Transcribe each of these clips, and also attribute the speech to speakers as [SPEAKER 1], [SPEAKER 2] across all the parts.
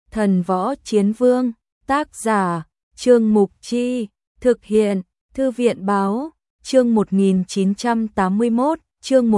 [SPEAKER 1] Thần Võ Chiến Vương, tác giả, Trương Mục Chi, thực hiện, Thư viện Báo, chương 1981, chương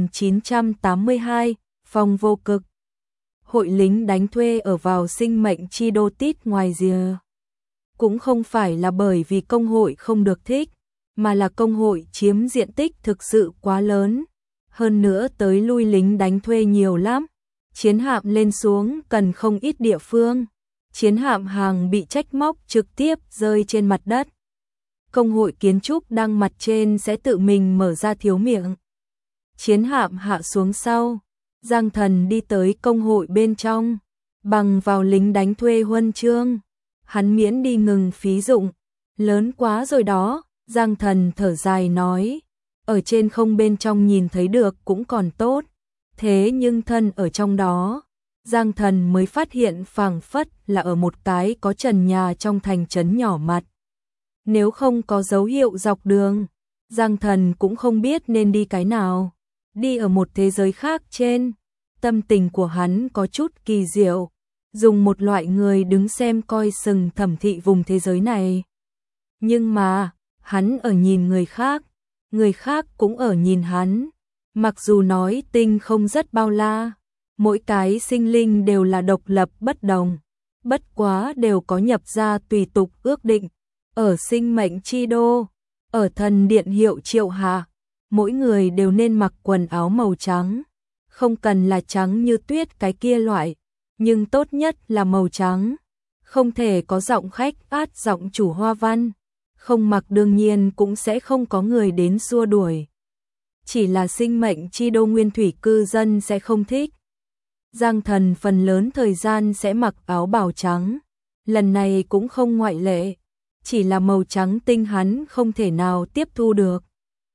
[SPEAKER 1] 1982, Phong Vô Cực. Hội lính đánh thuê ở vào sinh mệnh chi đô tít ngoài rìa. Cũng không phải là bởi vì công hội không được thích, mà là công hội chiếm diện tích thực sự quá lớn. Hơn nữa tới lui lính đánh thuê nhiều lắm. Chiến hạm lên xuống cần không ít địa phương. Chiến hạm hàng bị trách móc trực tiếp rơi trên mặt đất. Công hội kiến trúc đang mặt trên sẽ tự mình mở ra thiếu miệng. Chiến hạm hạ xuống sau. Giang Thần đi tới công hội bên trong, bằng vào lính đánh thuê huân chương. Hắn miễn đi ngừng phí dụng. Lớn quá rồi đó, Giang Thần thở dài nói. Ở trên không bên trong nhìn thấy được cũng còn tốt. Thế nhưng thân ở trong đó, Giang Thần mới phát hiện phảng phất là ở một cái có trần nhà trong thành trấn nhỏ mặt. Nếu không có dấu hiệu dọc đường, Giang Thần cũng không biết nên đi cái nào. Đi ở một thế giới khác trên, tâm tình của hắn có chút kỳ diệu, dùng một loại người đứng xem coi sừng thẩm thị vùng thế giới này. Nhưng mà, hắn ở nhìn người khác cũng ở nhìn hắn. Mặc dù nói tinh không rất bao la, mỗi cái sinh linh đều là độc lập bất đồng, bất quá đều có nhập ra tùy tục ước định. Ở sinh mệnh chi đô, ở thần điện hiệu triệu hạ, mỗi người đều nên mặc quần áo màu trắng. Không cần là trắng như tuyết cái kia loại, nhưng tốt nhất là màu trắng. Không thể có giọng khách át giọng chủ hoa văn. Không mặc đương nhiên cũng sẽ không có người đến xua đuổi. Chỉ là sinh mệnh chi đô nguyên thủy cư dân sẽ không thích. Giang Thần phần lớn thời gian sẽ mặc áo bào trắng. Lần này cũng không ngoại lệ. Chỉ là màu trắng tinh hắn không thể nào tiếp thu được.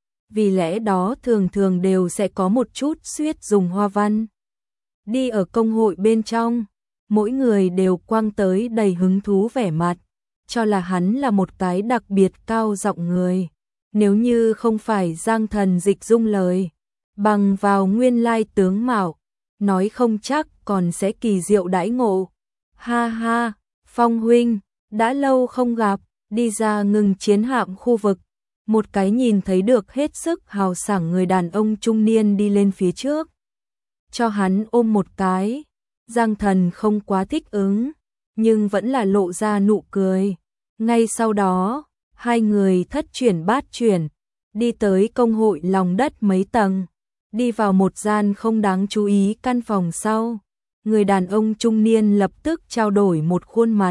[SPEAKER 1] Vì lẽ đó thường thường đều sẽ có một chút suýt dùng hoa văn. Đi ở công hội bên trong, mỗi người đều quang tới đầy hứng thú vẻ mặt, cho là hắn là một cái đặc biệt cao giọng người. Nếu như không phải Giang Thần dịch dung lời, bằng vào nguyên lai tướng mạo, nói không chắc còn sẽ kỳ diệu đãi ngộ. Ha ha, Phong huynh, đã lâu không gặp, đi ra ngừng chiến hạm khu vực. Một cái nhìn thấy được hết sức hào sảng người đàn ông trung niên đi lên phía trước. Cho hắn ôm một cái. Giang Thần không quá thích ứng, nhưng vẫn là lộ ra nụ cười. Ngay sau đó, hai người thất chuyển bát chuyển, đi tới công hội lòng đất mấy tầng, đi vào một gian không đáng chú ý căn phòng sau. Người đàn ông trung niên lập tức trao đổi một khuôn mặt.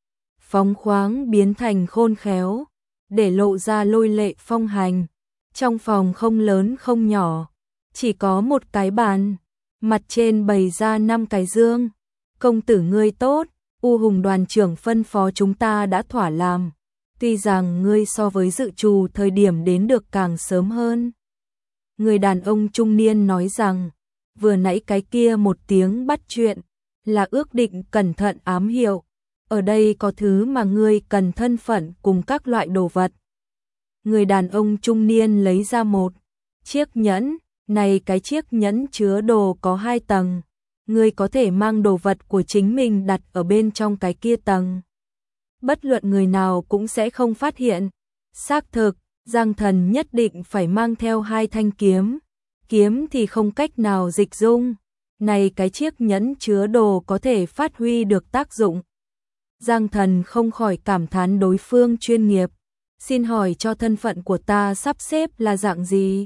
[SPEAKER 1] Phóng khoáng biến thành khôn khéo, để lộ ra lôi lệ phong hành. Trong phòng không lớn không nhỏ, chỉ có một cái bàn, mặt trên bày ra 5 cái dương. Công tử ngươi tốt, U Hùng đoàn trưởng phân phó chúng ta đã thỏa làm. Tuy rằng ngươi so với dự trù thời điểm đến được càng sớm hơn. Người đàn ông trung niên nói rằng, vừa nãy cái kia một tiếng bắt chuyện, là ước định cẩn thận ám hiệu. Ở đây có thứ mà ngươi cần thân phận cùng các loại đồ vật. Người đàn ông trung niên lấy ra một chiếc nhẫn, này cái chiếc nhẫn chứa đồ có 2 tầng. Ngươi có thể mang đồ vật của chính mình đặt ở bên trong cái kia tầng. Bất luận người nào cũng sẽ không phát hiện. Xác thực, Giang Thần nhất định phải mang theo 2 thanh kiếm. Kiếm thì không cách nào dịch dung. Này cái chiếc nhẫn chứa đồ có thể phát huy được tác dụng. Giang Thần không khỏi cảm thán đối phương chuyên nghiệp. Xin hỏi cho thân phận của ta sắp xếp là dạng gì?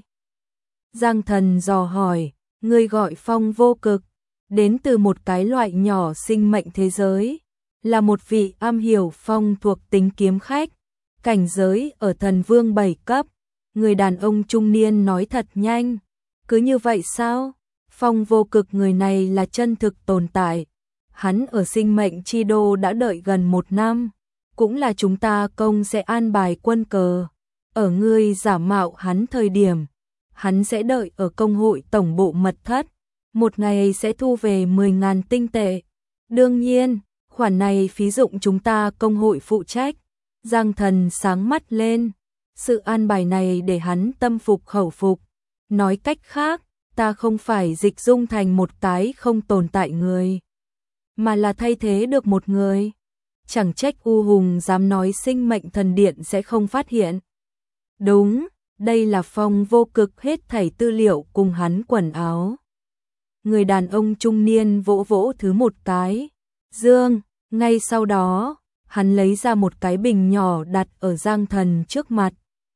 [SPEAKER 1] Giang Thần dò hỏi, ngươi gọi Phong Vô Cực, đến từ một cái loại nhỏ sinh mệnh thế giới, là một vị am hiểu phong thuộc tính kiếm khách, cảnh giới ở thần vương 7 cấp. Người đàn ông trung niên nói thật nhanh, cứ như vậy sao? Phong Vô Cực người này là chân thực tồn tại. Hắn ở sinh mệnh chi đô đã đợi gần 1 năm, cũng là chúng ta công sẽ an bài quân cờ. Ở ngươi giả mạo hắn thời điểm, hắn sẽ đợi ở công hội tổng bộ mật thất, một ngày sẽ thu về 10.000 tinh tệ. Đương nhiên, khoản này phí dụng chúng ta công hội phụ trách. Giang Thần sáng mắt lên, sự an bài này để hắn tâm phục khẩu phục. Nói cách khác, ta không phải dịch dung thành một cái không tồn tại người. mà là thay thế được một người. Chẳng trách U Hùng dám nói sinh mệnh thần điện sẽ không phát hiện. Đúng, đây là Phong Vô Cực hết thảy tư liệu cùng hắn quần áo. Người đàn ông trung niên vỗ vỗ thứ một cái. Dương, ngay sau đó, hắn lấy ra một cái bình nhỏ đặt ở Giang Thần trước mặt.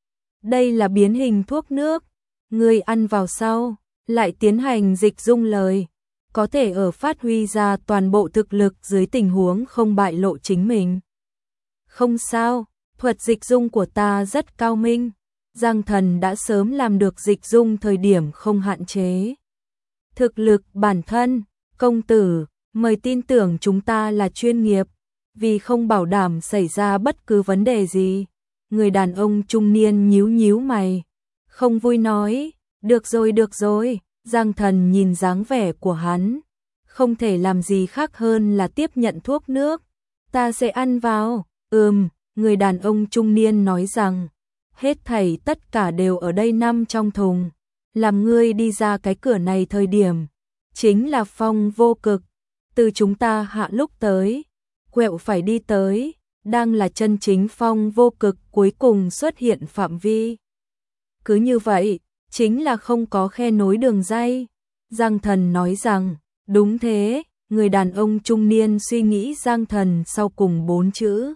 [SPEAKER 1] Đây là biến hình thuốc nước, ngươi ăn vào sau, lại tiến hành dịch dung lời, có thể ở phát huy ra toàn bộ thực lực dưới tình huống không bại lộ chính mình. Không sao, thuật dịch dung của ta rất cao minh, Giang Thần đã sớm làm được dịch dung thời điểm không hạn chế. Thực lực bản thân, công tử, mời tin tưởng chúng ta là chuyên nghiệp, vì không bảo đảm xảy ra bất cứ vấn đề gì. Người đàn ông trung niên nhíu nhíu mày, không vui nói, được rồi, Giang Thần nhìn dáng vẻ của hắn, không thể làm gì khác hơn là tiếp nhận thuốc nước, ta sẽ ăn vào, người đàn ông trung niên nói rằng, hết thảy tất cả đều ở đây nằm trong thùng, làm ngươi đi ra cái cửa này thời điểm, chính là Phong Vô Cực, từ chúng ta hạ lúc tới, quẹo phải đi tới, đang là chân chính Phong Vô Cực cuối cùng xuất hiện phạm vi. Cứ như vậy, chính là không có khe nối đường ray. Giang Thần nói rằng, đúng thế, người đàn ông trung niên suy nghĩ Giang Thần sau cùng 4 chữ.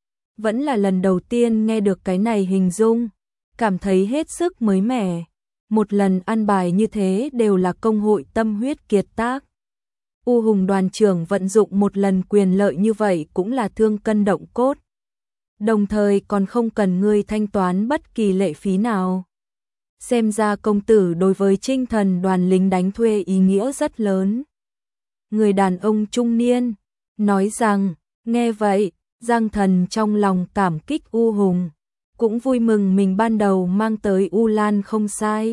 [SPEAKER 1] Vẫn là lần đầu tiên nghe được cái này hình dung, cảm thấy hết sức mới mẻ. Một lần ăn bài như thế đều là công hội tâm huyết kiệt tác. U Hùng đoàn trưởng vận dụng một lần quyền lợi như vậy cũng là thương cân động cốt. Đồng thời còn không cần ngươi thanh toán bất kỳ lệ phí nào. Xem ra công tử đối với Trinh Thần đoàn lính đánh thuê ý nghĩa rất lớn. Người đàn ông trung niên nói rằng, nghe vậy, Giang Thần trong lòng cảm kích U Hùng, cũng vui mừng mình ban đầu mang tới U Lan không sai.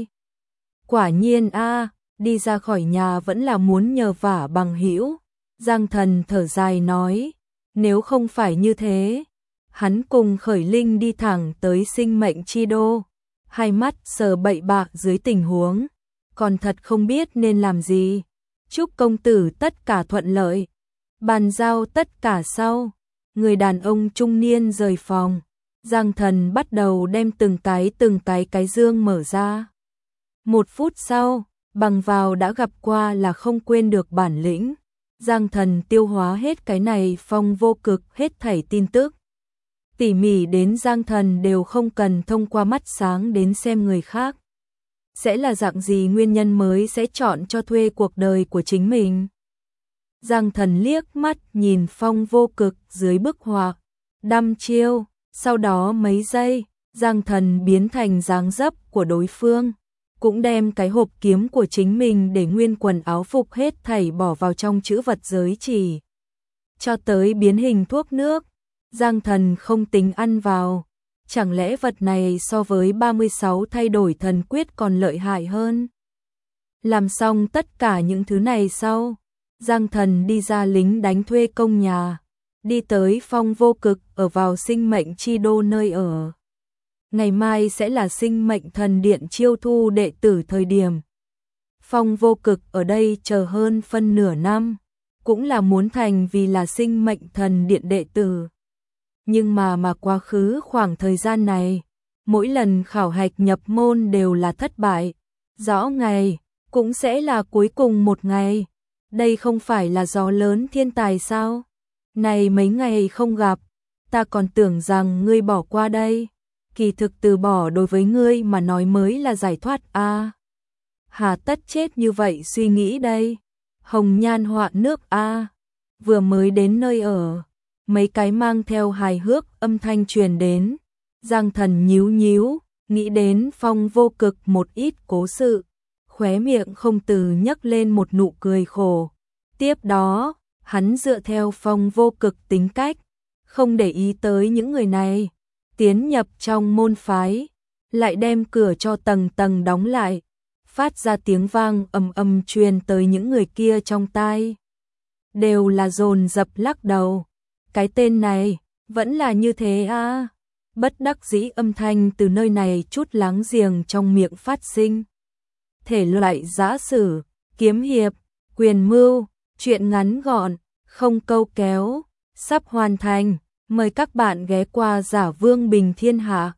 [SPEAKER 1] Quả nhiên đi ra khỏi nhà vẫn là muốn nhờ vả bằng hữu. Giang Thần thở dài nói, nếu không phải như thế, hắn cùng Khởi Linh đi thẳng tới sinh mệnh chi đô, hai mắt sờ bậy bạ dưới tình huống, còn thật không biết nên làm gì. Chúc công tử tất cả thuận lợi, bàn giao tất cả sau. Người đàn ông trung niên rời phòng, Giang Thần bắt đầu đem từng cái dương mở ra. 1 phút sau, bằng vào đã gặp qua là không quên được bản lĩnh. Giang Thần tiêu hóa hết cái này Phong Vô Cực hết thảy tin tức. Tỉ mỉ đến Giang Thần đều không cần thông qua mắt sáng đến xem người khác. Sẽ là dạng gì nguyên nhân mới sẽ chọn cho thuê cuộc đời của chính mình. Giang Thần liếc mắt nhìn Phong Vô Cực dưới bức họa, đăm chiêu, sau đó mấy giây, Giang Thần biến thành dáng dấp của đối phương, cũng đem cái hộp kiếm của chính mình để nguyên quần áo phục hết thảy bỏ vào trong chữ vật giới chỉ. Cho tới biến hình thuốc nước, Giang Thần không tính ăn vào, chẳng lẽ vật này so với 36 thay đổi thần quyết còn lợi hại hơn. Làm xong tất cả những thứ này sau, Giang Thần đi ra lính đánh thuê công nhà, đi tới Phong Vô Cực ở vào sinh mệnh chi đô nơi ở. Ngày mai sẽ là sinh mệnh thần điện chiêu thu đệ tử thời điểm. Phong Vô Cực ở đây chờ hơn phân nửa năm, cũng là muốn thành vì là sinh mệnh thần điện đệ tử. Nhưng mà quá khứ khoảng thời gian này, mỗi lần khảo hạch nhập môn đều là thất bại. Rõ ngày, cũng sẽ là cuối cùng một ngày. Đây không phải là gió lớn thiên tài sao? Này mấy ngày không gặp, ta còn tưởng rằng ngươi bỏ qua đây. Kỳ thực từ bỏ đối với ngươi mà nói mới là giải thoát hà tất chết như vậy suy nghĩ đây. Hồng nhan họa nước vừa mới đến nơi ở, mấy cái mang theo hài hước âm thanh truyền đến. Giang Thần nhíu nhíu, nghĩ đến Phong Vô Cực một ít cố sự, khóe miệng không từ nhấc lên một nụ cười khổ. Tiếp đó, hắn dựa theo Phong Vô Cực tính cách, không để ý tới những người này, tiến nhập trong môn phái, lại đem cửa cho tầng tầng đóng lại, phát ra tiếng vang ầm ầm truyền tới những người kia trong tai. Đều là dồn dập lắc đầu, cái tên này, vẫn là như thế Bất đắc dĩ âm thanh từ nơi này chút láng giềng trong miệng phát sinh. Thể loại giã sử, kiếm hiệp, quyền mưu, truyện ngắn gọn, không câu kéo, sắp hoàn thành. Mời các bạn ghé qua Giả Vương Bình Thiên Hạ.